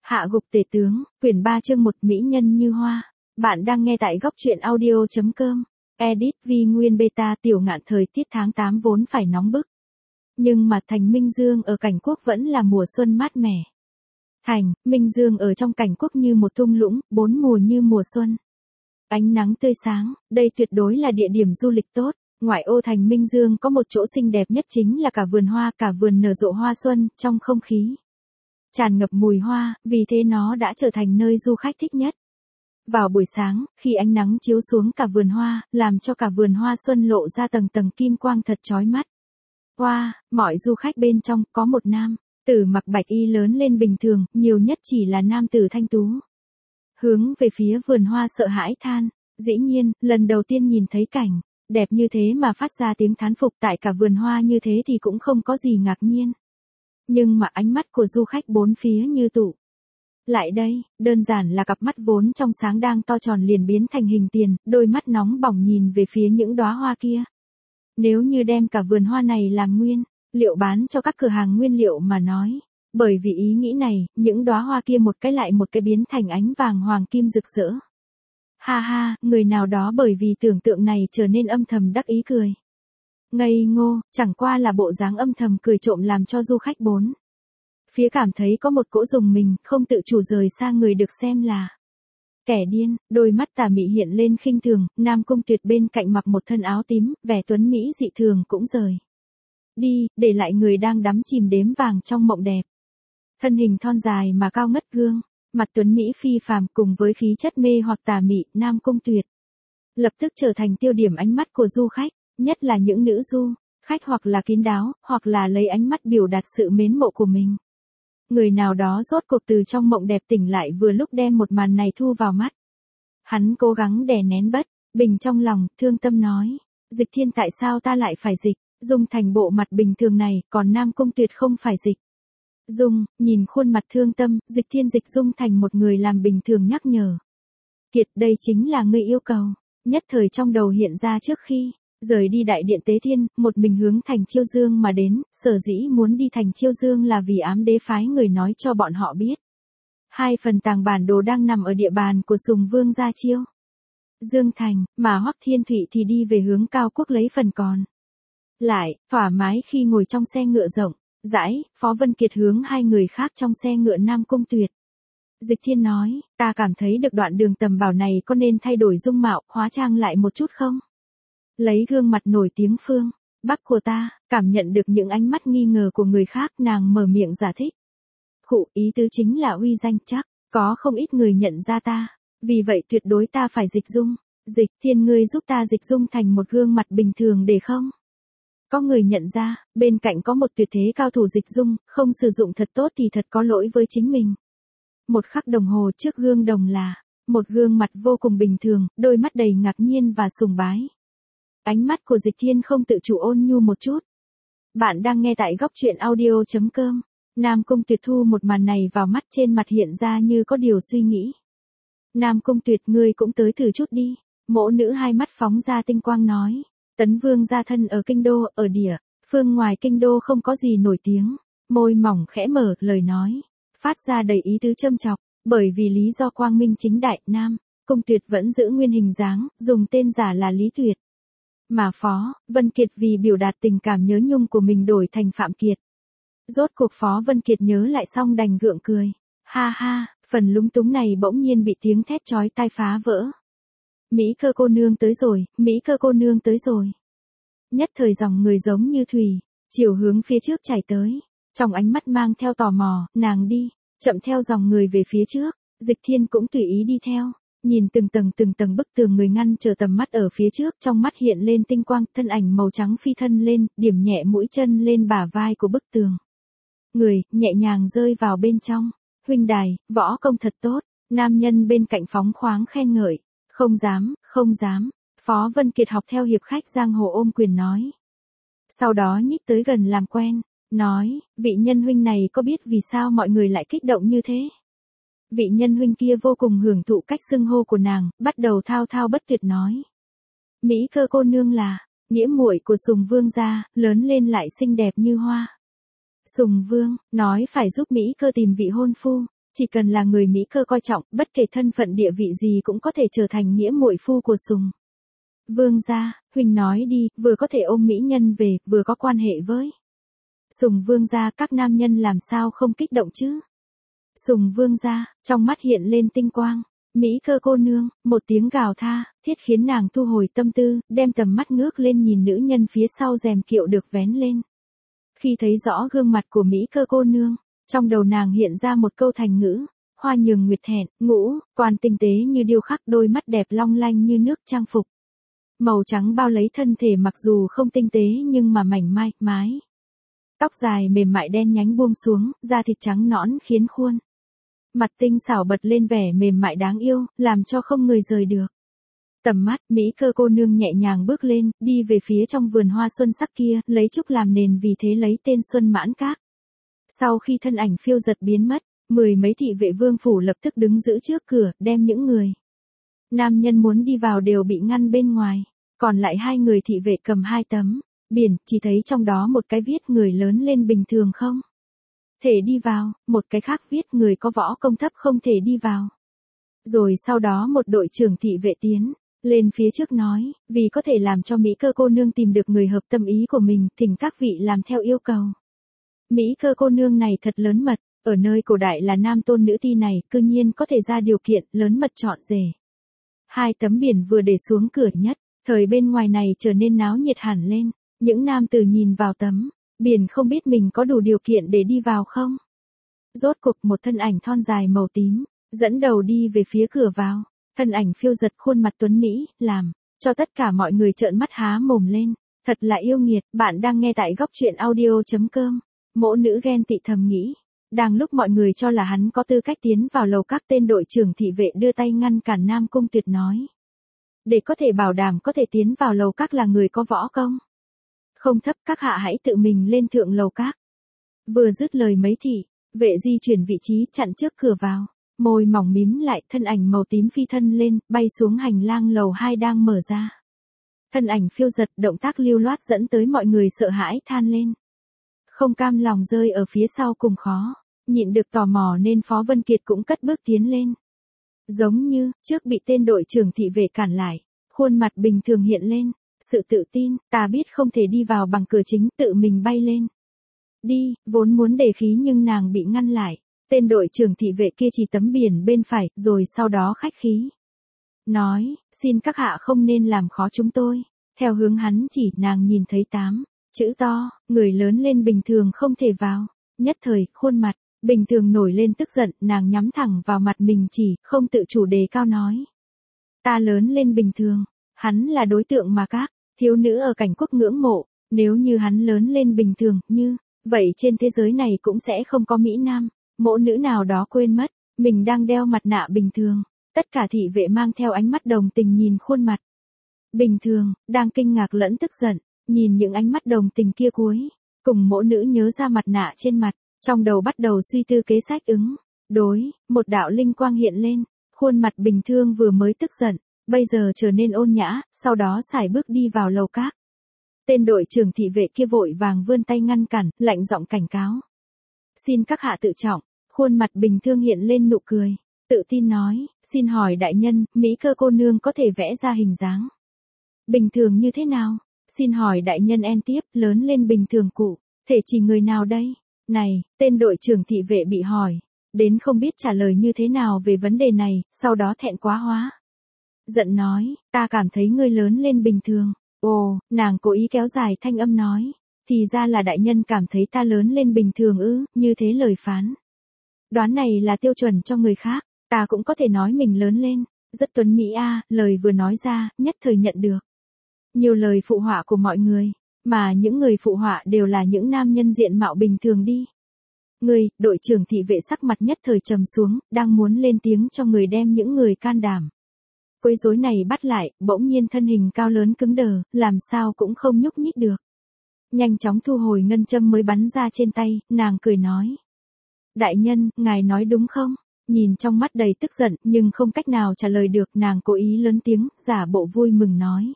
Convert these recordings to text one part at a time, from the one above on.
Hạ gục tể tướng, quyển 3 chương 1 Mỹ nhân như hoa. Bạn đang nghe tại góc truyện audio.com. Edit vì nguyên beta. Tiểu Ngạn thời tiết tháng 8 vốn phải nóng bức. Nhưng mà thành Minh Dương ở cảnh quốc vẫn là mùa xuân mát mẻ. Thành, Minh Dương ở trong cảnh quốc như một thung lũng, bốn mùa như mùa xuân. Ánh nắng tươi sáng, đây tuyệt đối là địa điểm du lịch tốt. Ngoại ô thành Minh Dương có một chỗ xinh đẹp nhất chính là cả vườn hoa, cả vườn nở rộ hoa xuân, trong không khí tràn ngập mùi hoa, vì thế nó đã trở thành nơi du khách thích nhất. Vào buổi sáng, khi ánh nắng chiếu xuống cả vườn hoa, làm cho cả vườn hoa xuân lộ ra tầng tầng kim quang thật chói mắt. Wow, mọi du khách bên trong có một nam tử mặc bạch y lớn lên bình thường, nhiều nhất chỉ là nam tử thanh tú. Hướng về phía vườn hoa sợ hãi than, dĩ nhiên, lần đầu tiên nhìn thấy cảnh đẹp như thế mà phát ra tiếng thán phục tại cả vườn hoa như thế thì cũng không có gì ngạc nhiên. Nhưng mà ánh mắt của du khách bốn phía như tụ lại đây, đơn giản là cặp mắt vốn trong sáng đang to tròn liền biến thành hình tiền, đôi mắt nóng bỏng nhìn về phía những đóa hoa kia. Nếu như đem cả vườn hoa này làm nguyên liệu bán cho các cửa hàng nguyên liệu mà nói, bởi vì ý nghĩ này, những đóa hoa kia một cái lại một cái biến thành ánh vàng hoàng kim rực rỡ. Ha ha, người nào đó bởi vì tưởng tượng này trở nên âm thầm đắc ý cười. Ngây ngô, chẳng qua là bộ dáng âm thầm cười trộm làm cho du khách bốn phía cảm thấy có một cỗ rùng mình, không tự chủ rời xa người được xem là kẻ điên. Đôi mắt tà mị hiện lên khinh thường, Nam Cung Tuyệt bên cạnh mặc một thân áo tím, vẻ tuấn mỹ dị thường cũng rời đi, để lại người đang đắm chìm đếm vàng trong mộng đẹp. Thân hình thon dài mà cao ngất gương mặt tuấn mỹ phi phàm cùng với khí chất mê hoặc tà mị, Nam Cung Tuyệt lập tức trở thành tiêu điểm ánh mắt của du khách, nhất là những nữ du khách hoặc là kín đáo, hoặc là lấy ánh mắt biểu đạt sự mến mộ của mình. Người nào đó rốt cuộc từ trong mộng đẹp tỉnh lại vừa lúc đem một màn này thu vào mắt. Hắn cố gắng đè nén bất bình trong lòng, thương tâm nói, Dịch Thiên tại sao ta lại phải dịch dung thành bộ mặt bình thường này, còn Nam Cung Tuyệt không phải dịch dung. Nhìn khuôn mặt thương tâm, Dịch Thiên dịch dung thành một người làm bình thường nhắc nhở. Kiệt, đây chính là ngươi yêu cầu. Nhất thời trong đầu hiện ra trước khi rời đi đại điện Tế Thiên, một mình hướng thành Chiêu Dương mà đến, sở dĩ muốn đi thành Chiêu Dương là vì ám đế phái người nói cho bọn họ biết. 2 phần tàng bản đồ đang nằm ở địa bàn của Sùng Vương gia Chiêu Dương thành, mà Hoắc Thiên Thụy thì đi về hướng Cao Quốc lấy phần còn lại, thoải mái khi ngồi trong xe ngựa rộng rãi. Phó Vân Kiệt hướng hai người khác trong xe ngựa Nam Cung Tuyệt. Dịch Thiên nói, ta cảm thấy được đoạn đường tầm bảo này có nên thay đổi dung mạo, hóa trang lại một chút không? Lấy gương mặt nổi tiếng phương Bắc của ta, cảm nhận được những ánh mắt nghi ngờ của người khác, nàng mở miệng giải thích. Khụ, ý tứ chính là uy danh chắc, có không ít người nhận ra ta, vì vậy tuyệt đối ta phải dịch dung. Dịch Thiên, ngươi giúp ta dịch dung thành một gương mặt bình thường để không có người nhận ra, bên cạnh có một tuyệt thế cao thủ dịch dung, không sử dụng thật tốt thì thật có lỗi với chính mình. Một khắc đồng hồ trước gương đồng là một gương mặt vô cùng bình thường, đôi mắt đầy ngạc nhiên và sùng bái. Ánh mắt của Dịch Thiên không tự chủ ôn nhu một chút. Bạn đang nghe tại góc truyện audio.com. Nam Cung Tuyệt thu một màn này vào mắt, trên mặt hiện ra như có điều suy nghĩ. Nam Cung Tuyệt, ngươi cũng tới thử chút đi. Mỗ nữ hai mắt phóng ra tinh quang nói. Tấn Vương gia thân ở kinh đô, ở địa phương ngoài kinh đô không có gì nổi tiếng. Môi mỏng khẽ mở, lời nói phát ra đầy ý tứ châm chọc, bởi vì lý do quang minh chính đại, Nam Cung Tuyệt vẫn giữ nguyên hình dáng, dùng tên giả là Lý Tuyệt. Mà Phó Vân Kiệt vì biểu đạt tình cảm nhớ nhung của mình đổi thành Phạm Kiệt. Rốt cuộc Phó Vân Kiệt nhớ lại xong đành gượng cười. Ha ha, phần lúng túng này bỗng nhiên bị tiếng thét chói tai phá vỡ. Mỹ Cơ cô nương tới rồi, Mỹ Cơ cô nương tới rồi. Nhất thời dòng người giống như thủy chiều hướng phía trước chảy tới. Trong ánh mắt mang theo tò mò, nàng đi chậm theo dòng người về phía trước. Dịch Thiên cũng tùy ý đi theo, nhìn từng tầng bức tường người ngăn trở tầm mắt ở phía trước, trong mắt hiện lên tinh quang, thân ảnh màu trắng phi thân lên, điểm nhẹ mũi chân lên bả vai của bức tường. Người nhẹ nhàng rơi vào bên trong. Huynh đài, võ công thật tốt. Nam nhân bên cạnh phóng khoáng khen ngợi. Không dám, không dám. Phó Vân Kiệt học theo hiệp khách giang hồ ôm quyền nói. Sau đó nhích tới gần làm quen, nói, vị nhân huynh này có biết vì sao mọi người lại kích động như thế? Vị nhân huynh kia vô cùng hưởng thụ cách xưng hô của nàng, bắt đầu thao thao bất tuyệt nói. Mỹ Cơ cô nương là nghĩa muội của Sùng Vương gia, lớn lên lại xinh đẹp như hoa. Sùng Vương nói phải giúp Mỹ Cơ tìm vị hôn phu, Chỉ cần là người Mỹ cơ coi trọng, bất kể thân phận địa vị gì cũng có thể trở thành nghĩa muội phu của Sùng Vương gia. Huynh nói đi, vừa có thể ôm mỹ nhân về, vừa có quan hệ với Sùng Vương gia, các nam nhân làm sao không kích động chứ? Sùng Vương gia, trong mắt hiện lên tinh quang. Mỹ cơ cô nương, một tiếng gào tha, thiết khiến nàng thu hồi tâm tư, đem tầm mắt ngước lên nhìn nữ nhân phía sau rèm kiệu được vén lên. Khi thấy rõ gương mặt của Mỹ cơ cô nương, trong đầu nàng hiện ra một câu thành ngữ, hoa nhường nguyệt thẹn, ngũ, quan tinh tế như điêu khắc, đôi mắt đẹp long lanh như nước trang phục. Màu trắng bao lấy thân thể, mặc dù không tinh tế nhưng mà mảnh mai, mái. Tóc dài mềm mại đen nhánh buông xuống, da thịt trắng nõn khiến khuôn mặt tinh xảo bật lên vẻ mềm mại đáng yêu, làm cho không người rời được tầm mắt. Mỹ cơ cô nương nhẹ nhàng bước lên, đi về phía trong vườn hoa xuân sắc kia, lấy trúc làm nền, vì thế lấy tên Xuân Mãn Các. Sau khi thân ảnh phiêu giật biến mất, 10 mấy thị vệ vương phủ lập tức đứng giữ trước cửa, đem những người nam nhân muốn đi vào đều bị ngăn bên ngoài. Còn lại 2 người thị vệ cầm 2 tấm biển, chỉ thấy trong đó một cái viết người lớn lên bình thường không thể đi vào, một cái khác viết người có võ công thấp không thể đi vào. Rồi sau đó một đội trưởng thị vệ tiến lên phía trước nói, vì có thể làm cho Mỹ cơ cô nương tìm được người hợp tâm ý của mình, thỉnh các vị làm theo yêu cầu. Mỹ cơ cô nương này thật lớn mật, ở nơi cổ đại là nam tôn nữ ti này, cư nhiên có thể ra điều kiện lớn mật chọn rể. 2 tấm biển vừa để xuống cửa nhất, thời bên ngoài này trở nên náo nhiệt hẳn lên. Những nam tử nhìn vào tấm biển không biết mình có đủ điều kiện để đi vào không. Rốt cuộc một thân ảnh thon dài màu tím, dẫn đầu đi về phía cửa vào. Thân ảnh phiêu giật, khuôn mặt tuấn Mỹ, làm cho tất cả mọi người trợn mắt há mồm lên. Thật là yêu nghiệt. Bạn đang nghe tại góc truyện audio.com. Mỗ nữ ghen tị thầm nghĩ. Đang lúc mọi người cho là hắn có tư cách tiến vào lầu các, tên đội trưởng thị vệ đưa tay ngăn cản Nam Cung Tuyệt nói. Để có thể bảo đảm có thể tiến vào lầu các là người có võ công không thấp, các hạ hãy tự mình lên thượng lầu các. Vừa dứt lời, mấy thị vệ di chuyển vị trí chặn trước cửa vào. Môi mỏng mím lại, thân ảnh màu tím phi thân lên, bay xuống hành lang lầu 2 đang mở ra. Thân ảnh phiêu giật, động tác lưu loát dẫn tới mọi người sợ hãi than lên. Không cam lòng rơi ở phía sau cùng khó, nhịn được tò mò nên Phó Vân Kiệt cũng cất bước tiến lên. Giống như trước bị tên đội trưởng thị vệ cản lại, khuôn mặt bình thường hiện lên, sự tự tin, ta biết không thể đi vào bằng cửa chính, tự mình bay lên. Đi, vốn muốn đề khí nhưng nàng bị ngăn lại. Tên đội trưởng thị vệ kia chỉ tấm biển bên phải, rồi sau đó khách khí nói, xin các hạ không nên làm khó chúng tôi. Theo hướng hắn chỉ, nàng nhìn thấy 8 chữ to, người lớn lên bình thường không thể vào. Nhất thời, khuôn mặt bình thường nổi lên tức giận, nàng nhắm thẳng vào mặt mình chỉ, không tự chủ đề cao nói. Ta lớn lên bình thường, hắn là đối tượng mà các thiếu nữ ở cảnh quốc ngưỡng mộ. Nếu như hắn lớn lên bình thường, như vậy trên thế giới này cũng sẽ không có mỹ nam, mỗ nữ nào đó quên mất, mình đang đeo mặt nạ bình thường. Tất cả thị vệ mang theo ánh mắt đồng tình nhìn khuôn mặt bình thường, đang kinh ngạc lẫn tức giận, nhìn những ánh mắt đồng tình kia cuối cùng mỗ nữ nhớ ra mặt nạ trên mặt, trong đầu bắt đầu suy tư kế sách ứng đối. Một đạo linh quang hiện lên, khuôn mặt bình thường vừa mới tức giận, bây giờ trở nên ôn nhã, sau đó sải bước đi vào lầu các. Tên đội trưởng thị vệ kia vội vàng vươn tay ngăn cản, lạnh giọng cảnh cáo. Xin các hạ tự trọng. Khuôn mặt bình thường hiện lên nụ cười, tự tin nói, xin hỏi đại nhân, Mỹ cơ cô nương có thể vẽ ra hình dáng bình thường như thế nào? Xin hỏi đại nhân en tiếp, lớn lên bình thường cụ thể chỉ người nào đây? Này, tên đội trưởng thị vệ bị hỏi đến không biết trả lời như thế nào về vấn đề này, sau đó thẹn quá hóa giận nói, ta cảm thấy ngươi lớn lên bình thường. Ồ, nàng cố ý kéo dài thanh âm nói, thì ra là đại nhân cảm thấy ta lớn lên bình thường ư? Như thế lời phán đoán này là tiêu chuẩn cho người khác, ta cũng có thể nói mình lớn lên rất tuấn mỹ a. Lời vừa nói ra, nhất thời nhận được nhiều lời phụ họa của mọi người, mà những người phụ họa đều là những nam nhân diện mạo bình thường đi. Người, đội trưởng thị vệ sắc mặt nhất thời trầm xuống, đang muốn lên tiếng cho người đem những người can đảm quấy rối này bắt lại, bỗng nhiên thân hình cao lớn cứng đờ, làm sao cũng không nhúc nhích được. Nhanh chóng thu hồi ngân châm mới bắn ra trên tay, nàng cười nói. Đại nhân, ngài nói đúng không? Nhìn trong mắt đầy tức giận, nhưng không cách nào trả lời được, nàng cố ý lớn tiếng, giả bộ vui mừng nói.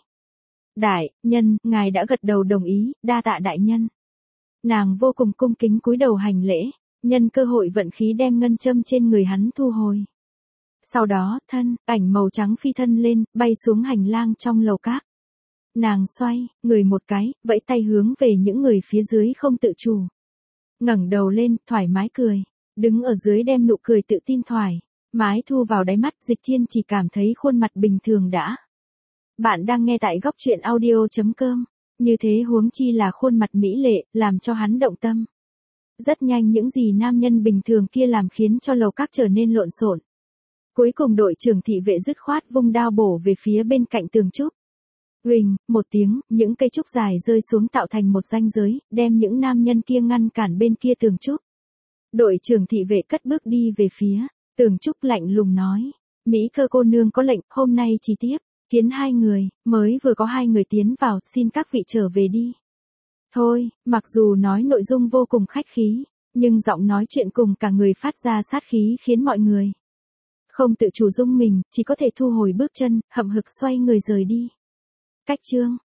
Đại nhân, ngài đã gật đầu đồng ý, đa tạ đại nhân. Nàng vô cùng cung kính cúi đầu hành lễ, nhân cơ hội vận khí đem ngân châm trên người hắn thu hồi. Sau đó, thân, ảnh màu trắng phi thân lên, bay xuống hành lang trong lầu các. Nàng xoay, người một cái, vẫy tay hướng về những người phía dưới không tự chủ. Ngẩng đầu lên, thoải mái cười. Đứng ở dưới đem nụ cười tự tin thoải mái thu vào đáy mắt, Dịch Thiên chỉ cảm thấy khuôn mặt bình thường đã. Bạn đang nghe tại góc truyện audio.com. Như thế huống chi là khuôn mặt mỹ lệ, làm cho hắn động tâm. Rất nhanh những gì nam nhân bình thường kia làm khiến cho lầu các trở nên lộn xộn. Cuối cùng đội trưởng thị vệ dứt khoát vung đao bổ về phía bên cạnh tường trúc. Rình, một tiếng, những cây trúc dài rơi xuống tạo thành một ranh giới, đem những nam nhân kia ngăn cản bên kia tường trúc. Đội trưởng thị vệ cất bước đi về phía tường trúc, lạnh lùng nói. Mỹ Cơ cô nương có lệnh, hôm nay chỉ tiếp kiến 2 người, mới vừa có 2 người tiến vào, xin các vị trở về đi. Thôi, mặc dù nói nội dung vô cùng khách khí, nhưng giọng nói chuyện cùng cả người phát ra sát khí khiến mọi người không tự chủ rung mình, chỉ có thể thu hồi bước chân, hậm hực xoay người rời đi. Cách chương